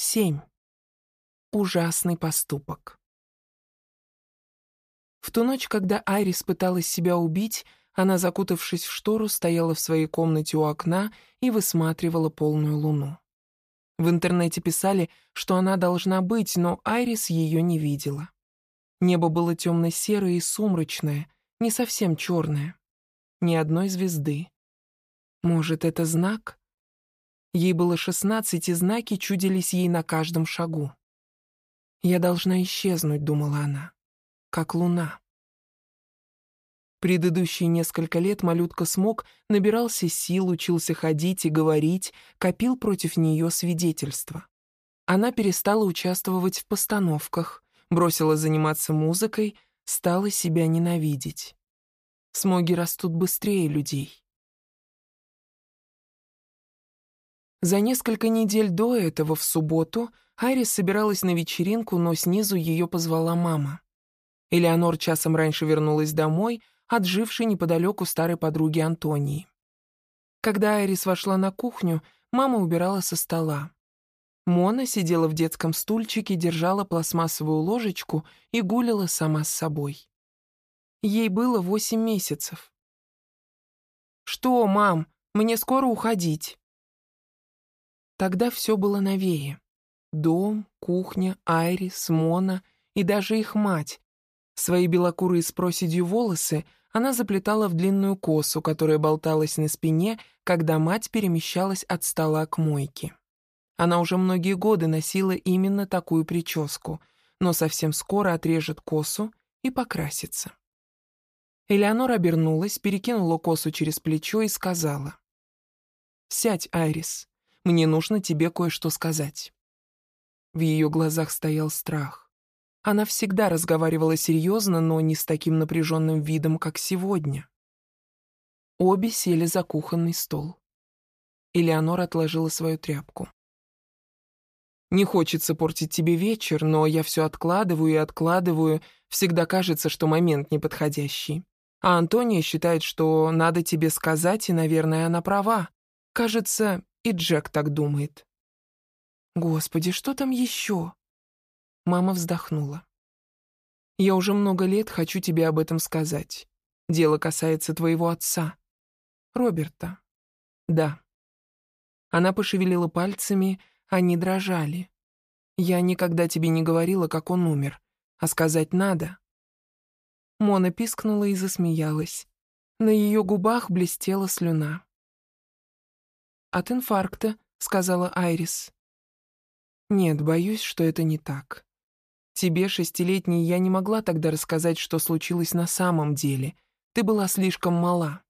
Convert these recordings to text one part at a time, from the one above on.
7. Ужасный поступок. В ту ночь, когда Айрис пыталась себя убить, она, закутавшись в штору, стояла в своей комнате у окна и высматривала полную луну. В интернете писали, что она должна быть, но Айрис ее не видела. Небо было темно-серое и сумрачное, не совсем черное. Ни одной звезды. Может, это знак? Ей было 16, и знаки чудились ей на каждом шагу. «Я должна исчезнуть», — думала она, — «как луна». Предыдущие несколько лет малютка Смок набирался сил, учился ходить и говорить, копил против нее свидетельства. Она перестала участвовать в постановках, бросила заниматься музыкой, стала себя ненавидеть. Смоги растут быстрее людей. За несколько недель до этого, в субботу, Айрис собиралась на вечеринку, но снизу ее позвала мама. Элеонор часом раньше вернулась домой от жившей неподалеку старой подруги Антонии. Когда Айрис вошла на кухню, мама убирала со стола. Мона сидела в детском стульчике, держала пластмассовую ложечку и гулила сама с собой. Ей было 8 месяцев. «Что, мам, мне скоро уходить?» Тогда все было новее. Дом, кухня, Айрис, Мона и даже их мать. Свои белокурые с проседью волосы она заплетала в длинную косу, которая болталась на спине, когда мать перемещалась от стола к мойке. Она уже многие годы носила именно такую прическу, но совсем скоро отрежет косу и покрасится. Элеонора обернулась, перекинула косу через плечо и сказала: «Сядь, Айрис, мне нужно тебе кое-что сказать». В ее глазах стоял страх. Она всегда разговаривала серьезно, но не с таким напряженным видом, как сегодня. Обе сели за кухонный стол. Элеонора отложила свою тряпку. «Не хочется портить тебе вечер, но я все откладываю и откладываю. Всегда кажется, что момент неподходящий. А Антония считает, что надо тебе сказать, и, наверное, она права. Кажется, и Джек так думает». «Господи, что там еще?» Мама вздохнула. «Я уже много лет хочу тебе об этом сказать. Дело касается твоего отца. Роберта». «Да». Она пошевелила пальцами, они дрожали. «Я никогда тебе не говорила, как он умер, а сказать надо». Мона пискнула и засмеялась. На ее губах блестела слюна. «От инфаркта», — сказала Айрис. «Нет, боюсь, что это не так. Тебе, 6-летней, я не могла тогда рассказать, что случилось на самом деле. Ты была слишком мала».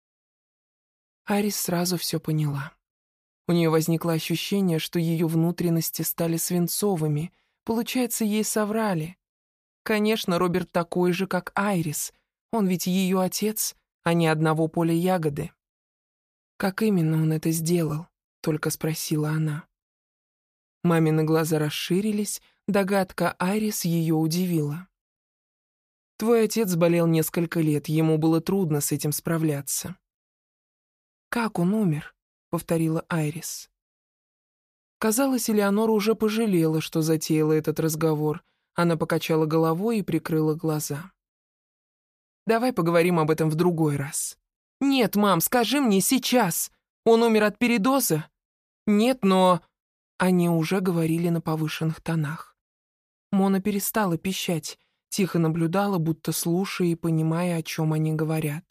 Айрис сразу все поняла. У нее возникло ощущение, что ее внутренности стали свинцовыми. Получается, ей соврали. Конечно, Роберт такой же, как Айрис. Он ведь ее отец, а не одного поля ягоды. «Как именно он это сделал?» — только спросила она. Мамины глаза расширились, догадка Айрис ее удивила. «Твой отец болел несколько лет, ему было трудно с этим справляться». «Как он умер?» — повторила Айрис. Казалось, Элеонора уже пожалела, что затеяла этот разговор. Она покачала головой и прикрыла глаза. «Давай поговорим об этом в другой раз». «Нет, мам, скажи мне сейчас. Он умер от передоза?» «Нет, но...» Они уже говорили на повышенных тонах. Мона перестала пищать, тихо наблюдала, будто слушая и понимая, о чем они говорят.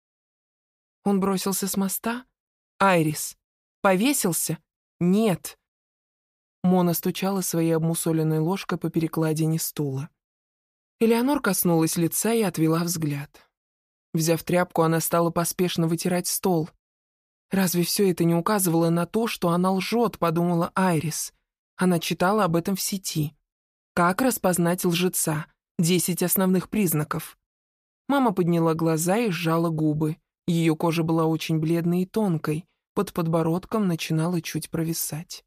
«Он бросился с моста? Айрис. Повесился? Нет». Мона стучала своей обмусоленной ложкой по перекладине стула. Элеонор коснулась лица и отвела взгляд. Взяв тряпку, она стала поспешно вытирать стол. «Разве все это не указывало на то, что она лжет?» — подумала Айрис. Она читала об этом в сети. «Как распознать лжеца? 10 основных признаков». Мама подняла глаза и сжала губы. Ее кожа была очень бледной и тонкой, под подбородком начинала чуть провисать.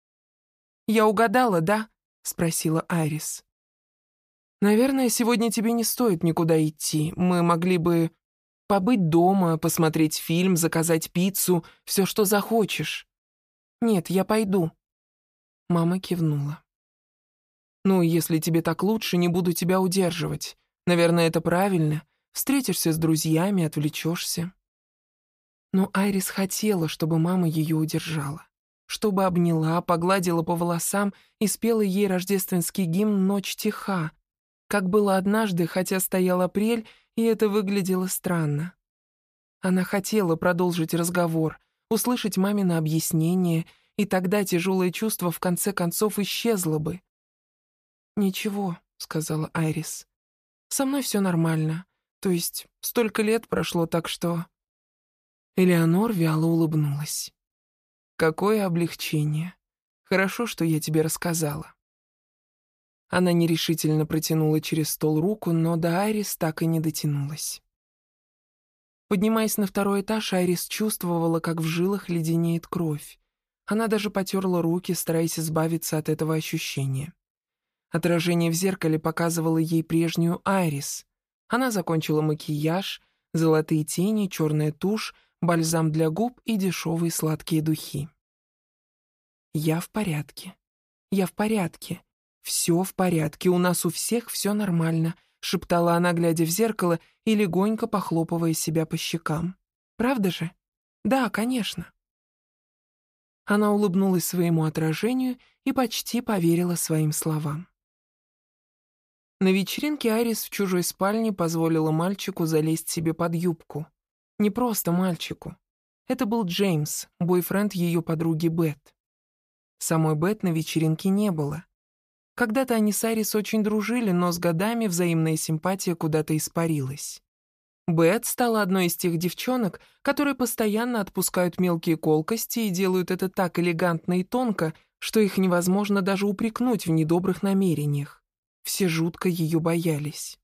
«Я угадала, да?» — спросила Айрис. «Наверное, сегодня тебе не стоит никуда идти. Мы могли бы побыть дома, посмотреть фильм, заказать пиццу, все, что захочешь». «Нет, я пойду». Мама кивнула. «Ну, если тебе так лучше, не буду тебя удерживать. Наверное, это правильно. Встретишься с друзьями, отвлечешься». Но Айрис хотела, чтобы мама ее удержала. Чтобы обняла, погладила по волосам и спела ей рождественский гимн «Ночь тиха», как было однажды, хотя стоял апрель, и это выглядело странно. Она хотела продолжить разговор, услышать мамино объяснение, и тогда тяжелое чувство в конце концов исчезло бы. «Ничего», — сказала Айрис. «Со мной все нормально. То есть столько лет прошло, так что...» Элеонор вяло улыбнулась. «Какое облегчение. Хорошо, что я тебе рассказала». Она нерешительно протянула через стол руку, но до Айрис так и не дотянулась. Поднимаясь на второй этаж, Айрис чувствовала, как в жилах леденеет кровь. Она даже потерла руки, стараясь избавиться от этого ощущения. Отражение в зеркале показывало ей прежнюю Айрис. Она закончила макияж, золотые тени, черная тушь, бальзам для губ и дешевые сладкие духи. «Я в порядке. Я в порядке. Все в порядке. У нас у всех все нормально», — шептала она, глядя в зеркало и легонько похлопывая себя по щекам. «Правда же? Да, конечно». Она улыбнулась своему отражению и почти поверила своим словам. На вечеринке Айрис в чужой спальне позволила мальчику залезть себе под юбку. Не просто мальчику. Это был Джеймс, бойфренд ее подруги Бет. Самой Бет на вечеринке не было. Когда-то они с Айрис очень дружили, но с годами взаимная симпатия куда-то испарилась. Бет стала одной из тех девчонок, которые постоянно отпускают мелкие колкости и делают это так элегантно и тонко, что их невозможно даже упрекнуть в недобрых намерениях. Все жутко ее боялись.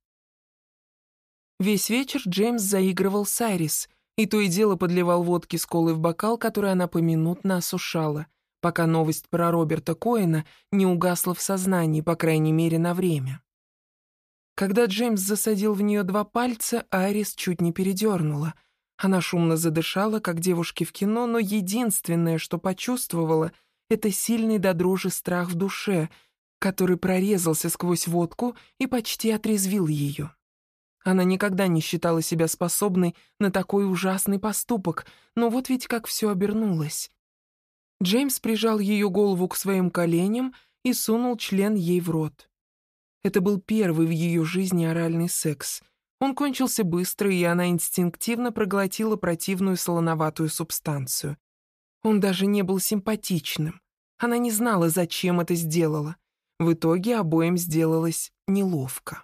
Весь вечер Джеймс заигрывал с Айрис, и то и дело подливал водки с колой в бокал, который она поминутно осушала, пока новость про Роберта Коэна не угасла в сознании, по крайней мере, на время. Когда Джеймс засадил в нее 2 пальца, Айрис чуть не передернула. Она шумно задышала, как девушки в кино, но единственное, что почувствовала, это сильный до дрожи страх в душе, который прорезался сквозь водку и почти отрезвил ее. Она никогда не считала себя способной на такой ужасный поступок, но вот ведь как все обернулось. Джеймс прижал ее голову к своим коленям и сунул член ей в рот. Это был первый в ее жизни оральный секс. Он кончился быстро, и она инстинктивно проглотила противную солоноватую субстанцию. Он даже не был симпатичным. Она не знала, зачем это сделала. В итоге обоим сделалось неловко.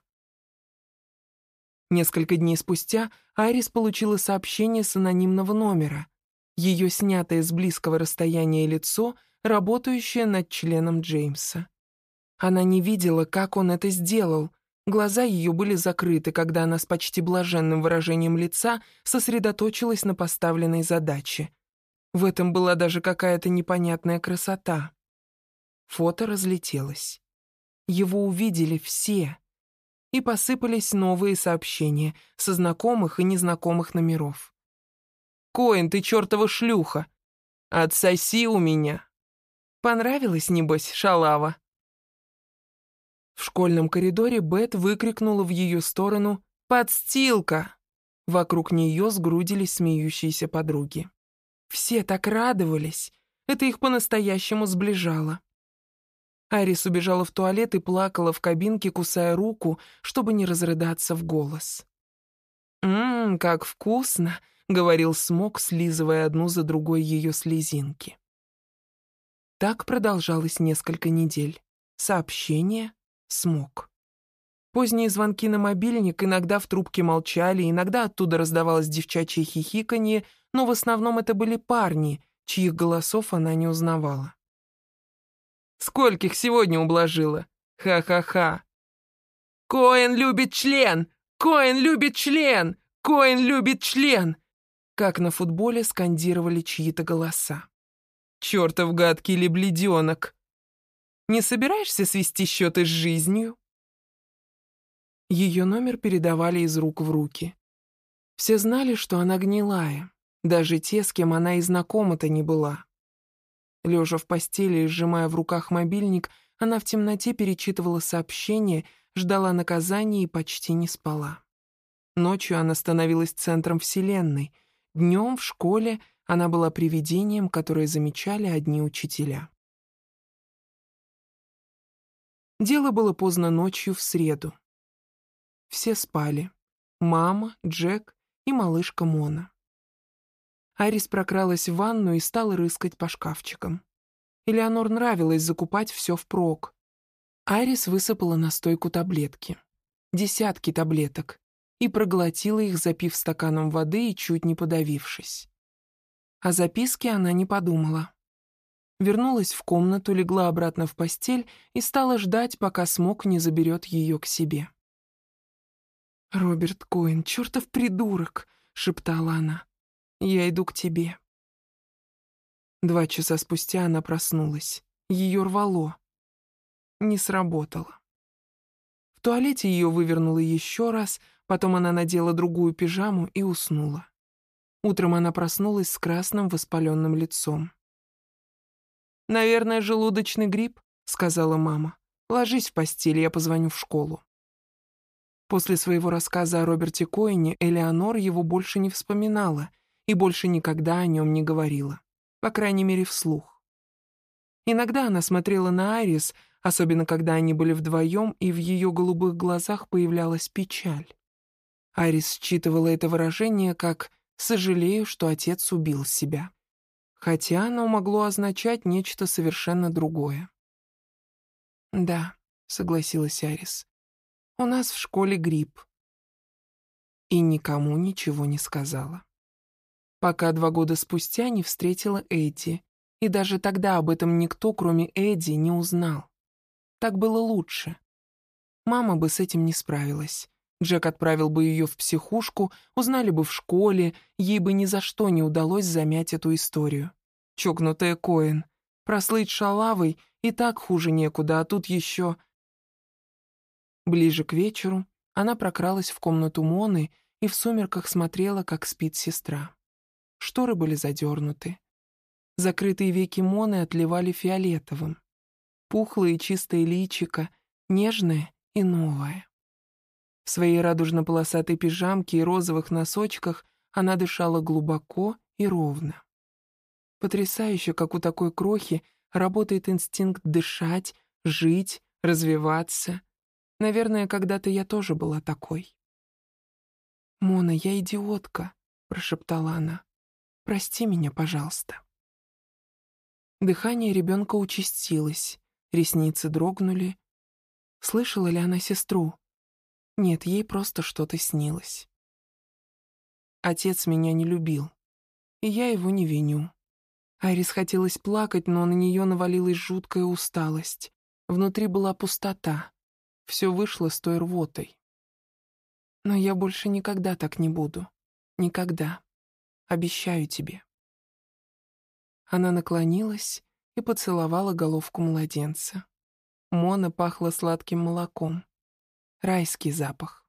Несколько дней спустя Айрис получила сообщение с анонимного номера. Ее снятое с близкого расстояния лицо, работающее над членом Джеймса. Она не видела, как он это сделал. Глаза ее были закрыты, когда она с почти блаженным выражением лица сосредоточилась на поставленной задаче. В этом была даже какая-то непонятная красота. Фото разлетелось. Его увидели все. И посыпались новые сообщения со знакомых и незнакомых номеров. «Коэн, ты чертова шлюха! Отсоси у меня!» «Понравилось, небось, шалава?» В школьном коридоре Бет выкрикнула в ее сторону «Подстилка!». Вокруг нее сгрудились смеющиеся подруги. Все так радовались. Это их по-настоящему сближало. Айрис убежала в туалет и плакала в кабинке, кусая руку, чтобы не разрыдаться в голос. Как вкусно!» — говорил Смок, слизывая одну за другой ее слезинки. Так продолжалось несколько недель. Сообщение, Смок. Поздние звонки на мобильник иногда в трубке молчали, иногда оттуда раздавалось девчачье хихиканье, но в основном это были парни, чьих голосов она не узнавала. «Скольких сегодня ублажила? Ха-ха-ха! Коэн любит член! Коэн любит член! Коэн любит член!» Как на футболе скандировали чьи-то голоса. «Чертов гадкий лебледенок! Не собираешься свести счеты с жизнью?» Ее номер передавали из рук в руки. Все знали, что она гнилая, даже те, с кем она и знакома-то не была. Лежа в постели и сжимая в руках мобильник, она в темноте перечитывала сообщения, ждала наказания и почти не спала. Ночью она становилась центром вселенной. Днем в школе она была привидением, которое замечали одни учителя. Дело было поздно ночью в среду. Все спали. Мама, Джек и малышка Мона. Айрис прокралась в ванну и стала рыскать по шкафчикам. Элеонор нравилось закупать все впрок. Айрис высыпала на стойку таблетки. Десятки таблеток. И проглотила их, запив стаканом воды и чуть не подавившись. О записке она не подумала. Вернулась в комнату, легла обратно в постель и стала ждать, пока Смок не заберет ее к себе. «Роберт Коэн, чертов придурок!» — шептала она. «Я иду к тебе». 2 часа спустя она проснулась. Ее рвало. Не сработало. В туалете ее вывернуло еще раз, потом она надела другую пижаму и уснула. Утром она проснулась с красным воспаленным лицом. «Наверное, желудочный грипп», — сказала мама. «Ложись в постель, я позвоню в школу». После своего рассказа о Роберте Коэне Элеонор его больше не вспоминала и больше никогда о нем не говорила, по крайней мере, вслух. Иногда она смотрела на Айрис, особенно когда они были вдвоем, и в ее голубых глазах появлялась печаль. Айрис считывала это выражение как «сожалею, что отец убил себя». Хотя оно могло означать нечто совершенно другое. «Да», — согласилась Айрис, — «у нас в школе грипп». И никому ничего не сказала. Пока 2 года спустя не встретила Эдди, и даже тогда об этом никто, кроме Эдди, не узнал. Так было лучше. Мама бы с этим не справилась. Джек отправил бы ее в психушку, узнали бы в школе, ей бы ни за что не удалось замять эту историю. Чокнутая Коэн. Прослыть шалавой и так хуже некуда, а тут еще... Ближе к вечеру она прокралась в комнату Моны и в сумерках смотрела, как спит сестра. Шторы были задернуты. Закрытые веки Моны отливали фиолетовым. Пухлое и чистое личико, нежное и новое. В своей радужно-полосатой пижамке и розовых носочках она дышала глубоко и ровно. Потрясающе, как у такой крохи работает инстинкт дышать, жить, развиваться. Наверное, когда-то я тоже была такой. «Мона, я идиотка», — прошептала она. «Прости меня, пожалуйста». Дыхание ребенка участилось, ресницы дрогнули. Слышала ли она сестру? Нет, ей просто что-то снилось. Отец меня не любил, и я его не виню. Айрис хотелось плакать, но на нее навалилась жуткая усталость. Внутри была пустота. Все вышло с той рвотой. Но я больше никогда так не буду. Никогда. Обещаю тебе. Она наклонилась и поцеловала головку младенца. Мона пахла сладким молоком. Райский запах.